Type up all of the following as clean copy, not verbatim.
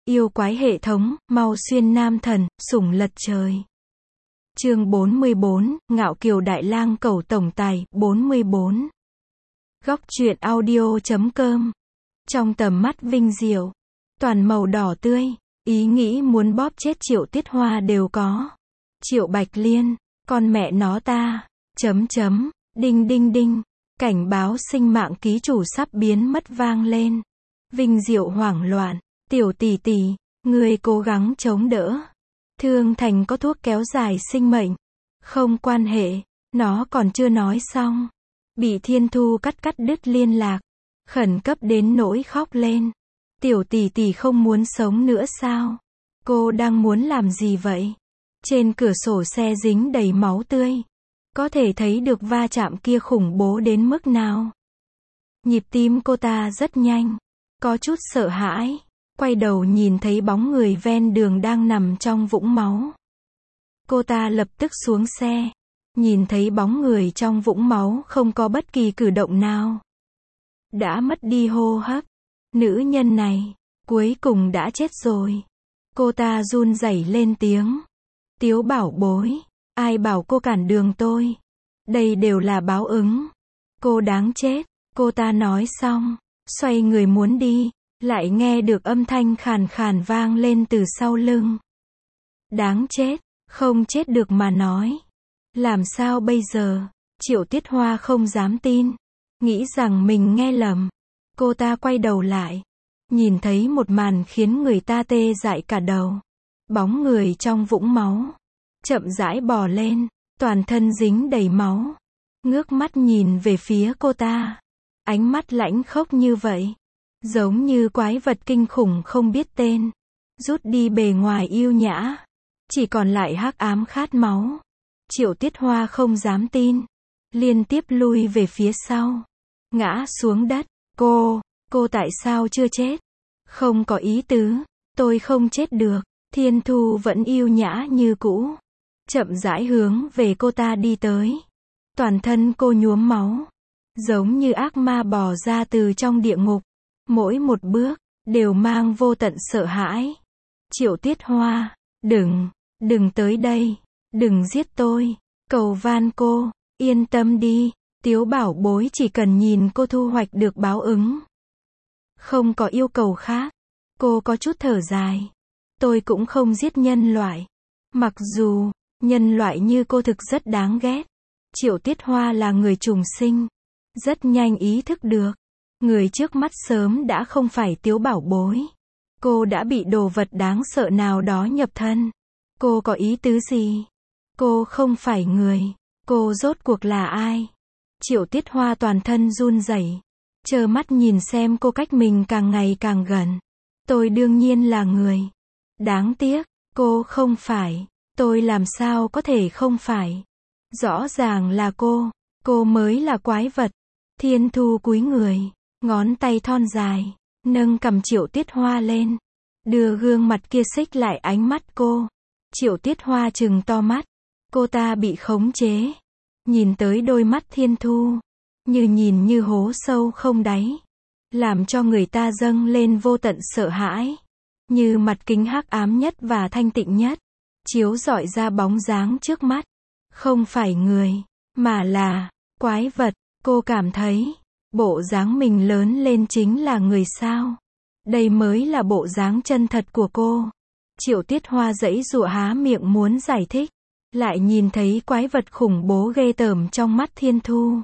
Yêu quái hệ thống, mau xuyên nam thần, sủng lật trời. Chương 44, Ngạo Kiều Đại Lang cầu tổng tài, 44. Góc truyện audio.com. Trong tầm mắt vinh diệu, toàn màu đỏ tươi, ý nghĩ muốn bóp chết Triệu Tiết Hoa đều có. Triệu Bạch Liên, con mẹ nó ta, đinh đinh đinh, cảnh báo sinh mạng ký chủ sắp biến mất vang lên. Vinh diệu hoảng loạn, tiểu tỷ tỷ, ngươi cố gắng chống đỡ. Thương Thành có thuốc kéo dài sinh mệnh. Không quan hệ, nó còn chưa nói xong. Bị Thiên Thu cắt đứt liên lạc. Khẩn cấp đến nỗi khóc lên. Tiểu tỷ tỷ không muốn sống nữa sao? Cô đang muốn làm gì vậy? Trên cửa sổ xe dính đầy máu tươi. Có thể thấy được va chạm kia khủng bố đến mức nào. Nhịp tim cô ta rất nhanh. Có chút sợ hãi. Quay đầu nhìn thấy bóng người ven đường đang nằm trong vũng máu. Cô ta lập tức xuống xe. Nhìn thấy bóng người trong vũng máu không có bất kỳ cử động nào. Đã mất đi hô hấp. Nữ nhân này, cuối cùng đã chết rồi. Cô ta run rẩy lên tiếng. Tiếu bảo bối, ai bảo cô cản đường tôi. Đây đều là báo ứng. Cô đáng chết. Cô ta nói xong, xoay người muốn đi. Lại nghe được âm thanh khàn khàn vang lên từ sau lưng. Đáng chết, không chết được mà nói. Làm sao bây giờ? Triệu Tiết Hoa không dám tin. Nghĩ rằng mình nghe lầm. Cô ta quay đầu lại. Nhìn thấy một màn khiến người ta tê dại cả đầu. Bóng người trong vũng máu. Chậm rãi bò lên. Toàn thân dính đầy máu. Ngước mắt nhìn về phía cô ta. Ánh mắt lãnh khốc như vậy. Giống như quái vật kinh khủng không biết tên. Rút đi bề ngoài yêu nhã. Chỉ còn lại hắc ám khát máu. Triệu Tiết Hoa không dám tin. Liên tiếp lui về phía sau. Ngã xuống đất. Cô tại sao chưa chết? Không có ý tứ. Tôi không chết được. Thiên Thu vẫn yêu nhã như cũ. Chậm rãi hướng về cô ta đi tới. Toàn thân cô nhuốm máu. Giống như ác ma bò ra từ trong địa ngục. Mỗi một bước, đều mang vô tận sợ hãi. Triệu Tiết Hoa, đừng tới đây, đừng giết tôi, cầu van cô, yên tâm đi, Tiếu bảo bối chỉ cần nhìn cô thu hoạch được báo ứng. Không có yêu cầu khác. Cô có chút thở dài. Tôi cũng không giết nhân loại. Mặc dù, nhân loại như cô thực rất đáng ghét. Triệu Tiết Hoa là người trùng sinh. Rất nhanh ý thức được. Người trước mắt sớm đã không phải Tiếu bảo bối. Cô đã bị đồ vật đáng sợ nào đó nhập thân. Cô có ý tứ gì? Cô không phải người. Cô rốt cuộc là ai? Triệu Tiết Hoa toàn thân run rẩy. Trơ mắt nhìn xem cô cách mình càng ngày càng gần. Tôi đương nhiên là người. Đáng tiếc, cô không phải. Tôi làm sao có thể không phải? Rõ ràng là cô. Cô mới là quái vật. Thiên Thu cúi người. Ngón tay thon dài, nâng cằm Triệu Tiết Hoa lên. Đưa gương mặt kia xích lại ánh mắt cô. Triệu Tiết Hoa trừng to mắt. Cô ta bị khống chế. Nhìn tới đôi mắt Thiên Thu. Như nhìn như hố sâu không đáy. Làm cho người ta dâng lên vô tận sợ hãi. Như mặt kính hắc ám nhất và thanh tịnh nhất. Chiếu rọi ra bóng dáng trước mắt. Không phải người, mà là quái vật. Cô cảm thấy. Bộ dáng mình lớn lên chính là người sao? Đây mới là bộ dáng chân thật của cô. Triệu Tiết Hoa giãy giụa há miệng muốn giải thích. Lại nhìn thấy quái vật khủng bố ghê tởm trong mắt Thiên Thu.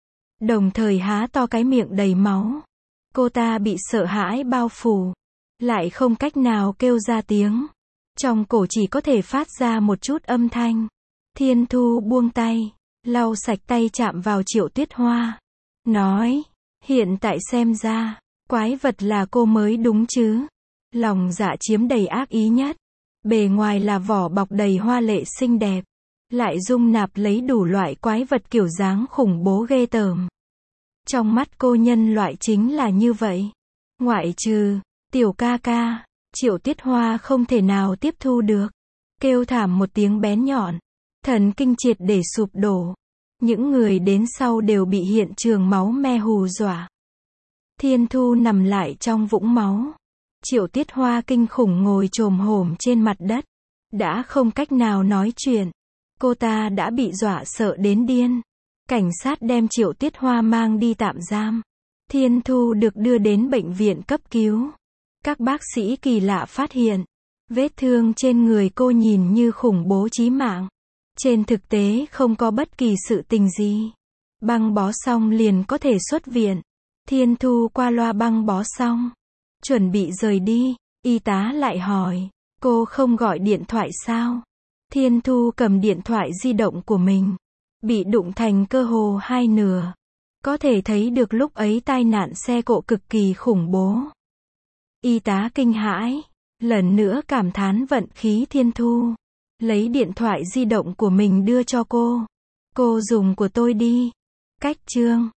Đồng thời há to cái miệng đầy máu. Cô ta bị sợ hãi bao phủ. Lại không cách nào kêu ra tiếng. Trong cổ chỉ có thể phát ra một chút âm thanh. Thiên Thu buông tay. Lau sạch tay chạm vào Triệu Tiết Hoa. Nói, hiện tại xem ra, quái vật là cô mới đúng chứ. Lòng dạ chiếm đầy ác ý nhất. Bề ngoài là vỏ bọc đầy hoa lệ xinh đẹp. Lại dung nạp lấy đủ loại quái vật kiểu dáng khủng bố ghê tởm. Trong mắt cô nhân loại chính là như vậy. Ngoại trừ, tiểu ca ca, Triệu Tiết Hoa không thể nào tiếp thu được. Kêu thảm một tiếng bén nhọn. Thần kinh triệt để sụp đổ. Những người đến sau đều bị hiện trường máu me hù dọa. Thiên Thu nằm lại trong vũng máu. Triệu Tiết Hoa kinh khủng ngồi chồm hổm trên mặt đất. Đã không cách nào nói chuyện. Cô ta đã bị dọa sợ đến điên. Cảnh sát đem Triệu Tiết Hoa mang đi tạm giam. Thiên Thu được đưa đến bệnh viện cấp cứu. Các bác sĩ kỳ lạ phát hiện, vết thương trên người cô nhìn như khủng bố chí mạng. Trên thực tế không có bất kỳ sự tình gì. Băng bó xong liền có thể xuất viện. Thiên Thu qua loa băng bó xong, chuẩn bị rời đi. Y tá lại hỏi, cô không gọi điện thoại sao? Thiên Thu cầm điện thoại di động của mình, bị đụng thành cơ hồ hai nửa. Có thể thấy được lúc ấy tai nạn xe cộ cực kỳ khủng bố. Y tá kinh hãi, lần nữa cảm thán vận khí Thiên Thu. Lấy điện thoại di động của mình đưa cho cô. Cô dùng của tôi đi. Cách chương